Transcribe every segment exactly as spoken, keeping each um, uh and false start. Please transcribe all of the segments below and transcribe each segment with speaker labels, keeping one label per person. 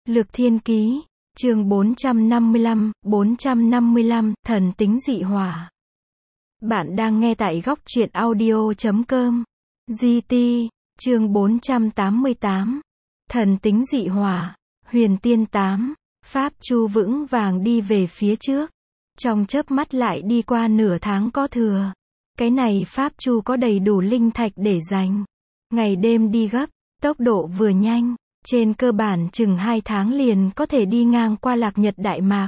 Speaker 1: Lược Thiên Ký, chương bốn trăm năm mươi lăm, bốn trăm năm mươi lăm, thần tính dị hỏa. Bạn đang nghe tại góc truyện audio chấm com. giê tê, chương bốn trăm tám mươi tám. Thần tính dị hỏa, Huyền Tiên tám. Pháp Chu vững vàng đi về phía trước. Trong chớp mắt lại đi qua nửa tháng có thừa. Cái này Pháp Chu có đầy đủ linh thạch để dành. Ngày đêm đi gấp, tốc độ vừa nhanh. Trên cơ bản chừng hai tháng liền có thể đi ngang qua Lạc Nhật Đại Mạc.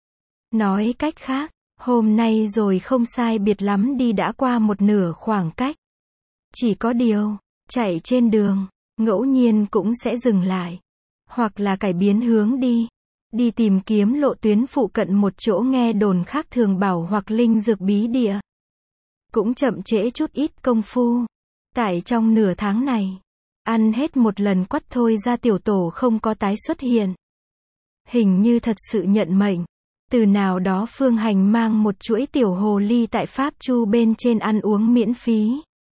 Speaker 1: Nói cách khác, hôm nay rồi không sai biệt lắm đi đã qua một nửa khoảng cách. Chỉ có điều, chạy trên đường, ngẫu nhiên cũng sẽ dừng lại. Hoặc là cải biến hướng đi. Đi tìm kiếm lộ tuyến phụ cận một chỗ nghe đồn khác thường bảo hoặc linh dược bí địa. Cũng chậm trễ chút ít công phu. Tại trong nửa tháng này, ăn hết một lần quắt thôi ra tiểu tổ không có tái xuất hiện. Hình như thật sự nhận mệnh. Từ nào đó Phương Hành mang một chuỗi tiểu hồ ly tại Pháp Chu bên trên ăn uống miễn phí.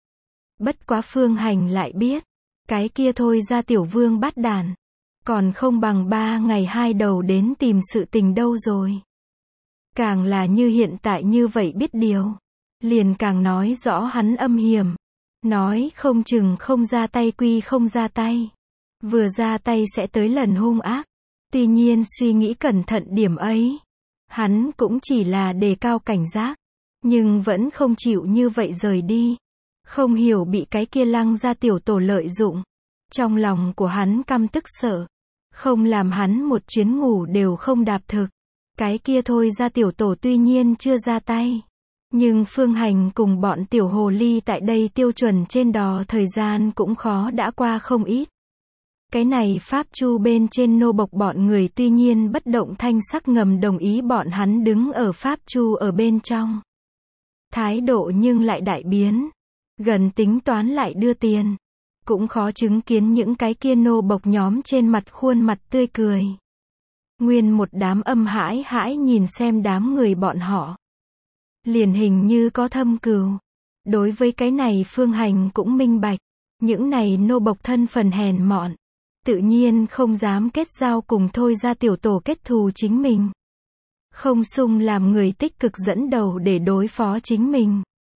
Speaker 1: Bất quá Phương Hành lại biết, cái kia thôi ra tiểu vương bát đàn. Còn không bằng ba ngày hai đầu đến tìm sự tình đâu rồi. Càng là như hiện tại như vậy biết điều. Liền càng nói rõ hắn âm hiểm. Nói không chừng không ra tay quy không ra tay. Vừa ra tay sẽ tới lần hung ác. Tuy nhiên suy nghĩ cẩn thận điểm ấy. Hắn cũng chỉ là đề cao cảnh giác. Nhưng vẫn không chịu như vậy rời đi. Không hiểu bị cái kia lăng ra tiểu tổ lợi dụng. Trong lòng của hắn căm tức sợ. Không làm hắn một chuyến ngủ đều không đạp thực. Cái kia thôi ra tiểu tổ tuy nhiên chưa ra tay. Nhưng Phương Hành cùng bọn tiểu hồ ly tại đây tiêu chuẩn trên đò thời gian cũng khó đã qua không ít. Cái này Pháp Chu bên trên nô bộc bọn người tuy nhiên bất động thanh sắc ngầm đồng ý bọn hắn đứng ở Pháp Chu ở bên trong. Thái độ nhưng lại đại biến. Gần tính toán lại đưa tiền. Cũng khó chứng kiến những cái kia nô bộc nhóm trên mặt khuôn mặt tươi cười. Nguyên một đám âm hãi hãi nhìn xem đám người bọn họ. Liền hình như có thâm cừu. Đối với cái này Phương Hành cũng minh bạch. Những này nô bộc thân phần hèn mọn. Tự nhiên không dám kết giao cùng thôi ra tiểu tổ kết thù chính mình. Không sung làm người tích cực dẫn đầu để đối phó chính mình.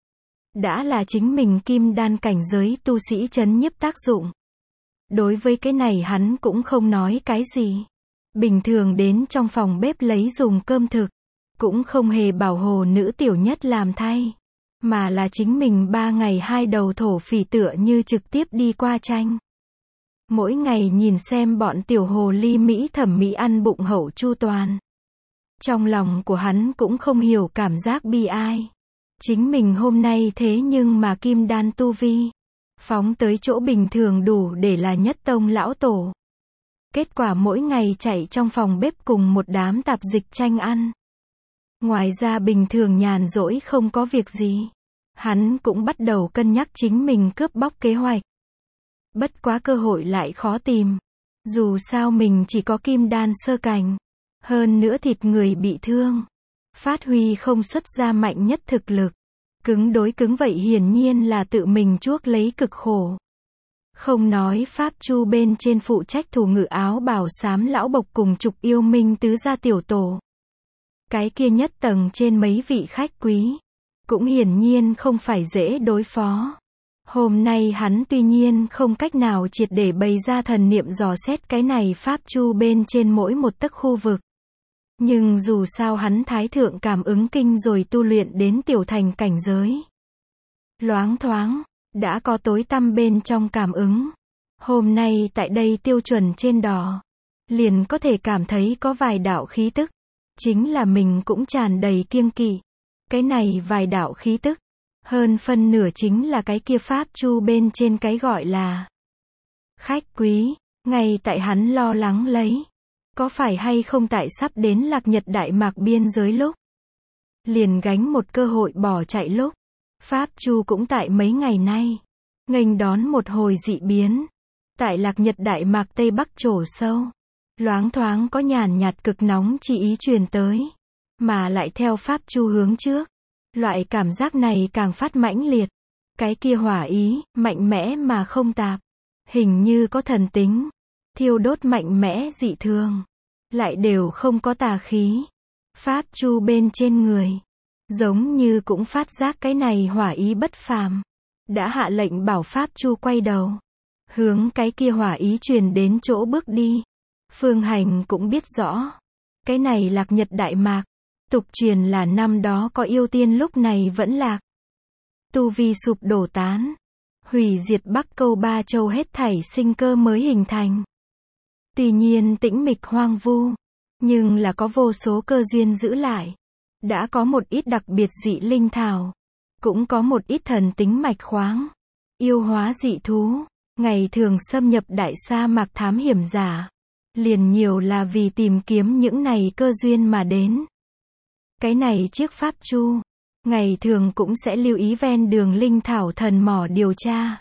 Speaker 1: Đã là chính mình kim đan cảnh giới tu sĩ chấn nhiếp tác dụng. Đối với cái này hắn cũng không nói cái gì. Bình thường đến trong phòng bếp lấy dùng cơm thực. Cũng không hề bảo hồ nữ tiểu nhất làm thay. Mà là chính mình ba ngày hai đầu thổ phỉ tựa như trực tiếp đi qua tranh. Mỗi ngày nhìn xem bọn tiểu hồ ly Mỹ thẩm mỹ ăn bụng hậu chu toàn. Trong lòng của hắn cũng không hiểu cảm giác bi ai. Chính mình hôm nay thế nhưng mà kim đan tu vi. Phóng tới chỗ bình thường đủ để là nhất tông lão tổ. Kết quả mỗi ngày chạy trong phòng bếp cùng một đám tạp dịch tranh ăn. Ngoài ra bình thường nhàn rỗi không có việc gì. Hắn cũng bắt đầu cân nhắc chính mình cướp bóc kế hoạch. Bất quá cơ hội lại khó tìm. Dù sao mình chỉ có kim đan sơ cảnh. Hơn nữa thịt người bị thương. Phát huy không xuất ra mạnh nhất thực lực. Cứng đối cứng vậy hiển nhiên là tự mình chuốc lấy cực khổ. Không nói Pháp Chu bên trên phụ trách thủ ngự áo bào xám lão bộc cùng trục yêu minh tứ gia tiểu tổ. Cái kia nhất tầng trên mấy vị khách quý. Cũng hiển nhiên không phải dễ đối phó. Hôm nay hắn tuy nhiên không cách nào triệt để bày ra thần niệm dò xét cái này Pháp Chu bên trên mỗi một tấc khu vực. Nhưng dù sao hắn thái thượng cảm ứng kinh rồi tu luyện đến tiểu thành cảnh giới. Loáng thoáng, đã có tối tăm bên trong cảm ứng. Hôm nay tại đây tiêu chuẩn trên đò. Liền có thể cảm thấy có vài đạo khí tức. Chính là mình cũng tràn đầy kiêng kỵ. Cái này vài đạo khí tức. Hơn phân nửa chính là cái kia Pháp Chu bên trên cái gọi là khách quý. Ngay tại hắn lo lắng lấy. Có phải hay không tại sắp đến Lạc Nhật Đại Mạc biên giới lúc. Liền gánh một cơ hội bỏ chạy lúc. Pháp Chu cũng tại mấy ngày nay. Nghênh đón một hồi dị biến. Tại Lạc Nhật Đại Mạc Tây Bắc trổ sâu. Loáng thoáng có nhàn nhạt cực nóng chỉ ý truyền tới. Mà lại theo Pháp Chu hướng trước. Loại cảm giác này càng phát mãnh liệt. Cái kia hỏa ý, mạnh mẽ mà không tạp. Hình như có thần tính. thiêu đốt mạnh mẽ dị thường, lại đều không có tà khí. Pháp Chu bên trên người, giống như cũng phát giác cái này hỏa ý bất phàm, đã hạ lệnh bảo Pháp Chu quay đầu, hướng cái kia hỏa ý truyền đến chỗ bước đi. Phương Hành cũng biết rõ, cái này Lạc Nhật Đại Mạc, tục truyền là năm đó có yêu tiên lúc này vẫn lạc. Tu vi sụp đổ tán, hủy diệt Bắc Câu Ba Châu hết thảy sinh cơ mới hình thành. Tuy nhiên tĩnh mịch hoang vu, nhưng là có vô số cơ duyên giữ lại. Đã có một ít đặc biệt dị linh thảo, cũng có một ít thần tính mạch khoáng, yêu hóa dị thú, ngày thường xâm nhập đại sa mạc thám hiểm giả, liền nhiều là vì tìm kiếm những này cơ duyên mà đến. Cái này chiếc Pháp Chu, ngày thường cũng sẽ lưu ý ven đường linh thảo thần mỏ điều tra.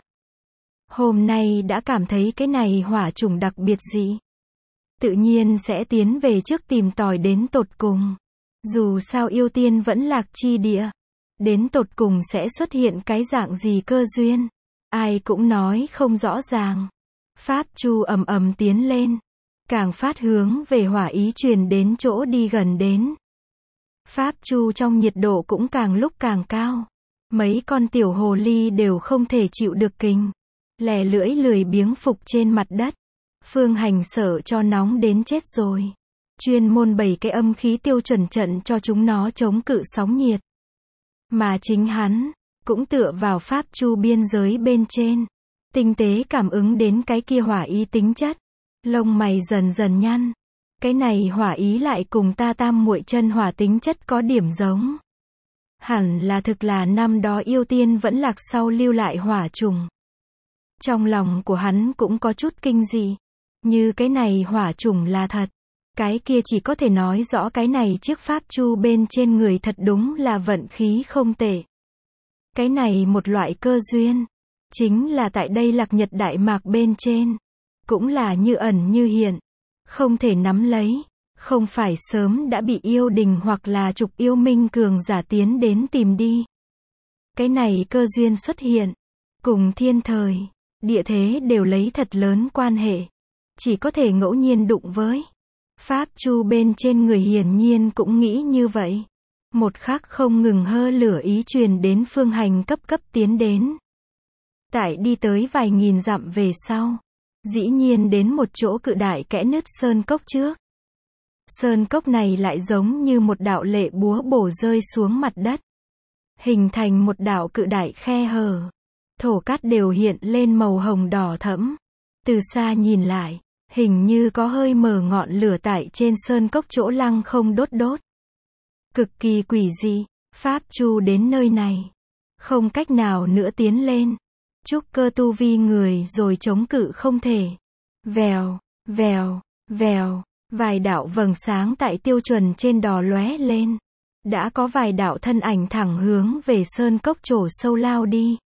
Speaker 1: Hôm nay đã cảm thấy cái này hỏa chủng đặc biệt dị, tự nhiên sẽ tiến về trước tìm tòi đến tột cùng. Dù sao yêu tiên vẫn lạc chi địa, đến tột cùng sẽ xuất hiện cái dạng gì cơ duyên, ai cũng nói không rõ ràng. Pháp Chu ầm ầm tiến lên, càng phát hướng về hỏa ý truyền đến chỗ đi gần đến. Pháp Chu trong nhiệt độ cũng càng lúc càng cao. Mấy con tiểu hồ ly đều không thể chịu được kình, lè lưỡi lười biếng phục trên mặt đất. Phương Hành sợ cho nóng đến chết rồi, chuyên môn bày cái âm khí tiêu chuẩn trận cho chúng nó chống cự sóng nhiệt. Mà chính hắn, cũng tựa vào Pháp Chu biên giới bên trên, tinh tế cảm ứng đến cái kia hỏa ý tính chất. Lông mày dần dần nhăn. Cái này hỏa ý lại cùng ta tam muội chân hỏa tính chất có điểm giống. Hẳn là thực là năm đó yêu tiên vẫn lạc sau lưu lại hỏa trùng. Trong lòng của hắn cũng có chút kinh dị. Như cái này hỏa trùng là thật, cái kia chỉ có thể nói rõ cái này chiếc Pháp Chu bên trên người thật đúng là vận khí không tệ. Cái này một loại cơ duyên, chính là tại đây Lạc Nhật Đại Mạc bên trên, cũng là như ẩn như hiện, không thể nắm lấy, không phải sớm đã bị yêu đình hoặc là trục yêu minh cường giả tiến đến tìm đi. Cái này cơ duyên xuất hiện, cùng thiên thời, địa thế đều lấy thật lớn quan hệ, chỉ có thể ngẫu nhiên đụng với. Pháp Chu bên trên người hiển nhiên cũng nghĩ như vậy. Một khắc không ngừng hơ lửa ý truyền đến Phương Hành cấp cấp tiến đến. Tại đi tới vài nghìn dặm về sau, dĩ nhiên đến một chỗ cự đại kẽ nứt sơn cốc trước. Sơn cốc này lại giống như một đạo lệ búa bổ rơi xuống mặt đất, hình thành một đạo cự đại khe hở. Thổ cát đều hiện lên màu hồng đỏ thẫm. Từ xa nhìn lại, hình như có hơi mờ ngọn lửa tại trên sơn cốc chỗ lăng không đốt đốt. Cực kỳ quỷ dị. Pháp Chu đến nơi này, không cách nào nữa tiến lên. Trúc cơ tu vi người rồi chống cự không thể. Vèo, vèo, vèo, vài đạo vầng sáng tại tiêu chuẩn trên đò lóe lên. Đã có vài đạo thân ảnh thẳng hướng về sơn cốc trổ sâu lao đi.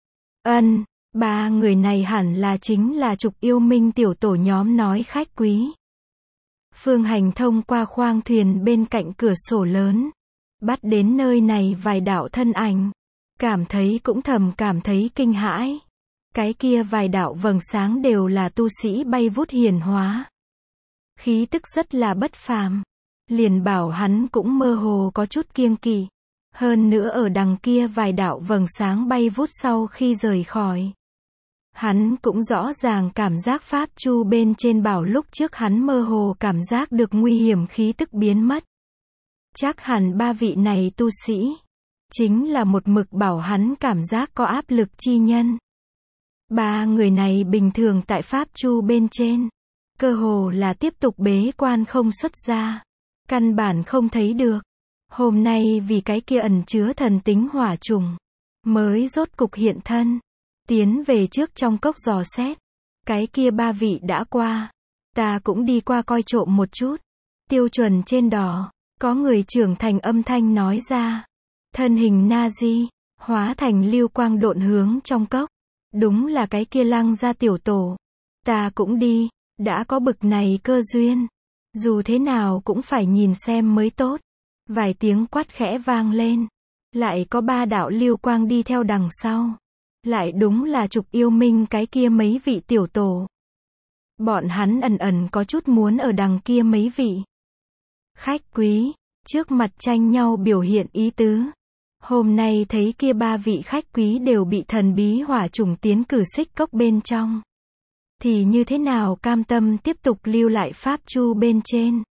Speaker 1: Ân, ba người này hẳn là chính là trục yêu minh tiểu tổ nhóm nói khách quý. Phương Hành thông qua khoang thuyền bên cạnh cửa sổ lớn, bắt đến nơi này vài đạo thân ảnh, cảm thấy cũng thầm cảm thấy kinh hãi. Cái kia vài đạo vầng sáng đều là tu sĩ bay vút hiển hóa. Khí tức rất là bất phàm. Liền bảo hắn cũng mơ hồ có chút kiêng kỵ. Hơn nữa ở đằng kia vài đạo vầng sáng bay vút sau khi rời khỏi. Hắn cũng rõ ràng cảm giác Pháp Chu bên trên bảo lúc trước hắn mơ hồ cảm giác được nguy hiểm khí tức biến mất. Chắc hẳn ba vị này tu sĩ, chính là một mực bảo hắn cảm giác có áp lực chi nhân. Ba người này bình thường tại Pháp Chu bên trên, cơ hồ là tiếp tục bế quan không xuất ra. Căn bản không thấy được. Hôm nay vì cái kia ẩn chứa thần tính hỏa trùng, mới rốt cục hiện thân. Tiến về trước trong cốc dò xét. Cái kia ba vị đã qua. Ta cũng đi qua coi trộm một chút. Tiêu chuẩn trên đỏ, có người trưởng thành âm thanh nói ra. Thân hình Na-di, hóa thành lưu quang độn hướng trong cốc. Đúng là cái kia Lăng gia tiểu tổ. Ta cũng đi, đã có bực này cơ duyên. Dù thế nào cũng phải nhìn xem mới tốt. Vài tiếng quát khẽ vang lên. Lại có ba đạo lưu quang đi theo đằng sau. Lại đúng là trục yêu minh cái kia mấy vị tiểu tổ. Bọn hắn ẩn ẩn có chút muốn ở đằng kia mấy vị khách quý, trước mặt tranh nhau biểu hiện ý tứ. Hôm nay thấy kia ba vị khách quý đều bị thần bí hỏa chủng tiến cử xích cốc bên trong. Thì như thế nào cam tâm tiếp tục lưu lại pháp chu bên trên.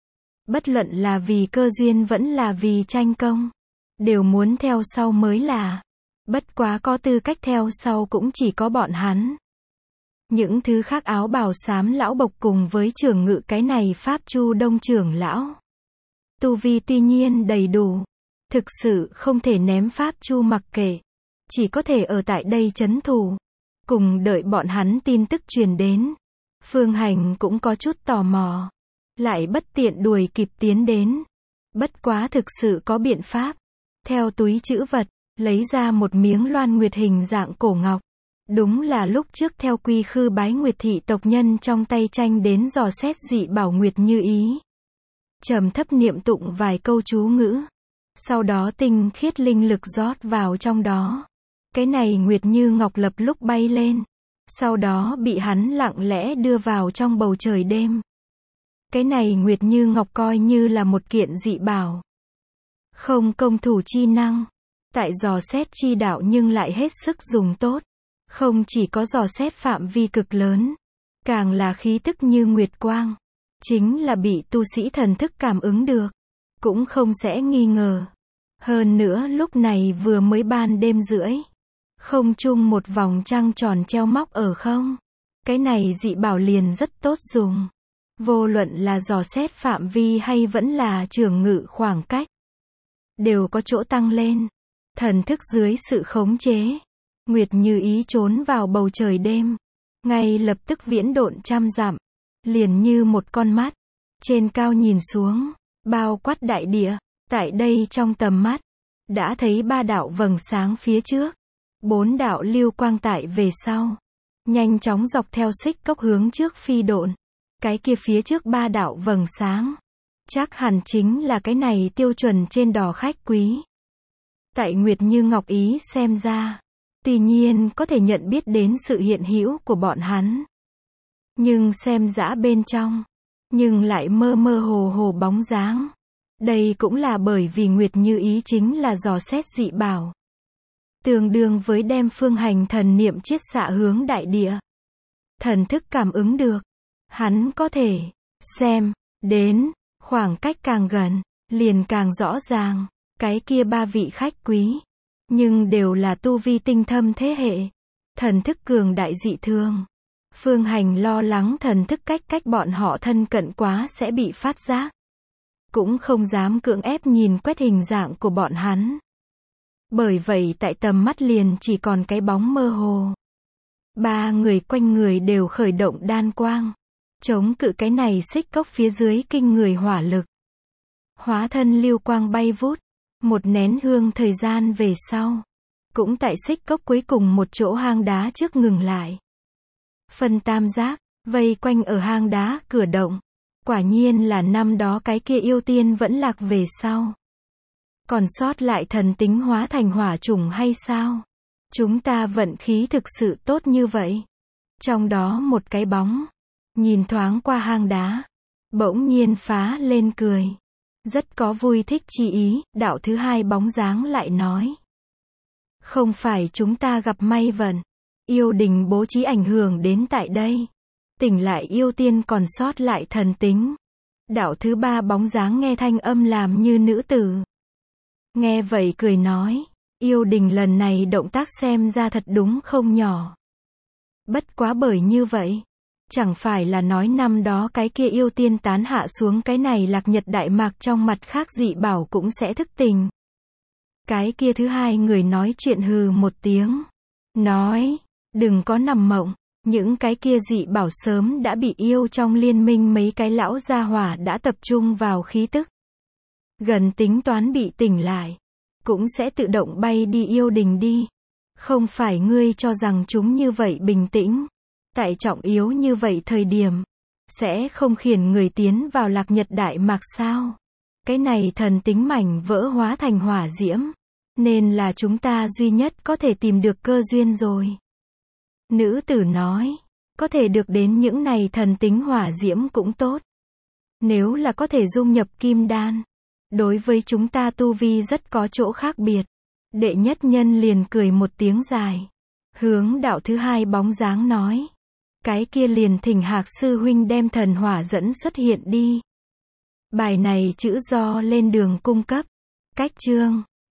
Speaker 1: Bất luận là vì cơ duyên vẫn là vì tranh công. Đều muốn theo sau mới là. Bất quá có tư cách theo sau cũng chỉ có bọn hắn. Những thứ khác áo bào xám lão bộc cùng với trưởng ngự cái này pháp chu đông trưởng lão. Tu vi tuy nhiên đầy đủ. Thực sự không thể ném pháp chu mặc kệ. Chỉ có thể ở tại đây trấn thủ. Cùng đợi bọn hắn tin tức truyền đến. Phương Hành cũng có chút tò mò. Lại bất tiện đuổi kịp tiến đến. Bất quá thực sự có biện pháp. Theo túi trữ vật, lấy ra một miếng loan nguyệt hình dạng cổ ngọc. Đúng là lúc trước theo quy khư bái nguyệt thị tộc nhân trong tay tranh đến dò xét dị bảo nguyệt như ý. Trầm thấp niệm tụng vài câu chú ngữ. Sau đó tinh khiết linh lực rót vào trong đó. Cái này nguyệt như ngọc lập lúc bay lên. Sau đó bị hắn lặng lẽ đưa vào trong bầu trời đêm. Cái này nguyệt như ngọc coi như là một kiện dị bảo. Không công thủ chi năng. Tại dò xét chi đạo nhưng lại hết sức dùng tốt. Không chỉ có dò xét phạm vi cực lớn. Càng là khí tức như nguyệt quang. Chính là bị tu sĩ thần thức cảm ứng được. Cũng không sẽ nghi ngờ. Hơn nữa lúc này vừa mới ban đêm rưỡi. Không chung một vòng trăng tròn treo móc ở không. Cái này dị bảo liền rất tốt dùng. Vô luận là dò xét phạm vi hay vẫn là trường ngự khoảng cách. Đều có chỗ tăng lên. Thần thức dưới sự khống chế. Nguyệt như ý trốn vào bầu trời đêm. Ngay lập tức viễn độn trăm dặm. Liền như một con mắt. Trên cao nhìn xuống. Bao quát đại địa. Tại đây trong tầm mắt. Đã thấy ba đạo vầng sáng phía trước. Bốn đạo lưu quang tại về sau. Nhanh chóng dọc theo xích cốc hướng trước phi độn. Cái kia phía trước ba đạo vầng sáng. Chắc hẳn chính là cái này tiêu chuẩn trên đò khách quý. Tại Nguyệt Như Ngọc ý xem ra. Tuy nhiên có thể nhận biết đến sự hiện hữu của bọn hắn. Nhưng xem dã bên trong. Nhưng lại mơ mơ hồ hồ bóng dáng. Đây cũng là bởi vì Nguyệt Như ý chính là dò xét dị bảo. Tương đương với đem phương hành thần niệm chiết xạ hướng đại địa. Thần thức cảm ứng được. Hắn có thể xem đến khoảng cách càng gần, liền càng rõ ràng. Cái kia ba vị khách quý. Nhưng đều là tu vi tinh thâm thế hệ. Thần thức cường đại dị thường. Phương hành lo lắng thần thức cách cách bọn họ thân cận quá sẽ bị phát giác. Cũng không dám cưỡng ép nhìn quét hình dạng của bọn hắn. Bởi vậy tại tầm mắt liền chỉ còn cái bóng mơ hồ. Ba người quanh người đều khởi động đan quang. Chống cự cái này xích cốc phía dưới kinh người hỏa lực. Hóa thân lưu quang bay vút. Một nén hương thời gian về sau. Cũng tại xích cốc cuối cùng một chỗ hang đá trước ngừng lại. Phân tam giác, vây quanh ở hang đá cửa động. Quả nhiên là năm đó cái kia yêu tiên vẫn lạc về sau. Còn sót lại thần tính hóa thành hỏa chủng hay sao? Chúng ta vận khí thực sự tốt như vậy. Trong đó một cái bóng. Nhìn thoáng qua hang đá. Bỗng nhiên phá lên cười. Rất có vui thích chi ý, đạo thứ hai bóng dáng lại nói. Không phải chúng ta gặp may vận. Yêu đình bố trí ảnh hưởng đến tại đây. Tỉnh lại yêu tiên còn sót lại thần tính. Đạo thứ ba bóng dáng nghe thanh âm làm như nữ tử. Nghe vậy cười nói. Yêu đình lần này động tác xem ra thật đúng không nhỏ. Bất quá bởi như vậy. Chẳng phải là nói năm đó cái kia yêu tiên tán hạ xuống cái này lạc nhật đại mạc trong mặt khác dị bảo cũng sẽ thức tình. Cái kia thứ hai người nói chuyện hừ một tiếng. Nói, đừng có nằm mộng. Những cái kia dị bảo sớm đã bị yêu trong liên minh mấy cái lão gia hỏa đã tập trung vào khí tức. Gần tính toán bị tỉnh lại. Cũng sẽ tự động bay đi yêu đình đi. Không phải ngươi cho rằng chúng như vậy bình tĩnh. Tại trọng yếu như vậy thời điểm. Sẽ không khiển người tiến vào lạc nhật đại mạc sao. Cái này thần tính mảnh vỡ hóa thành hỏa diễm. Nên là chúng ta duy nhất có thể tìm được cơ duyên rồi. Nữ tử nói. Có thể được đến những này thần tính hỏa diễm cũng tốt. Nếu là có thể dung nhập kim đan, đối với chúng ta tu vi rất có chỗ khác biệt. Đệ nhất nhân liền cười một tiếng dài. Hướng đạo thứ hai bóng dáng nói. Cái kia liền thỉnh Hạc sư huynh đem thần hỏa dẫn xuất hiện đi. Bài này chữ do lên đường cung cấp. Cách chương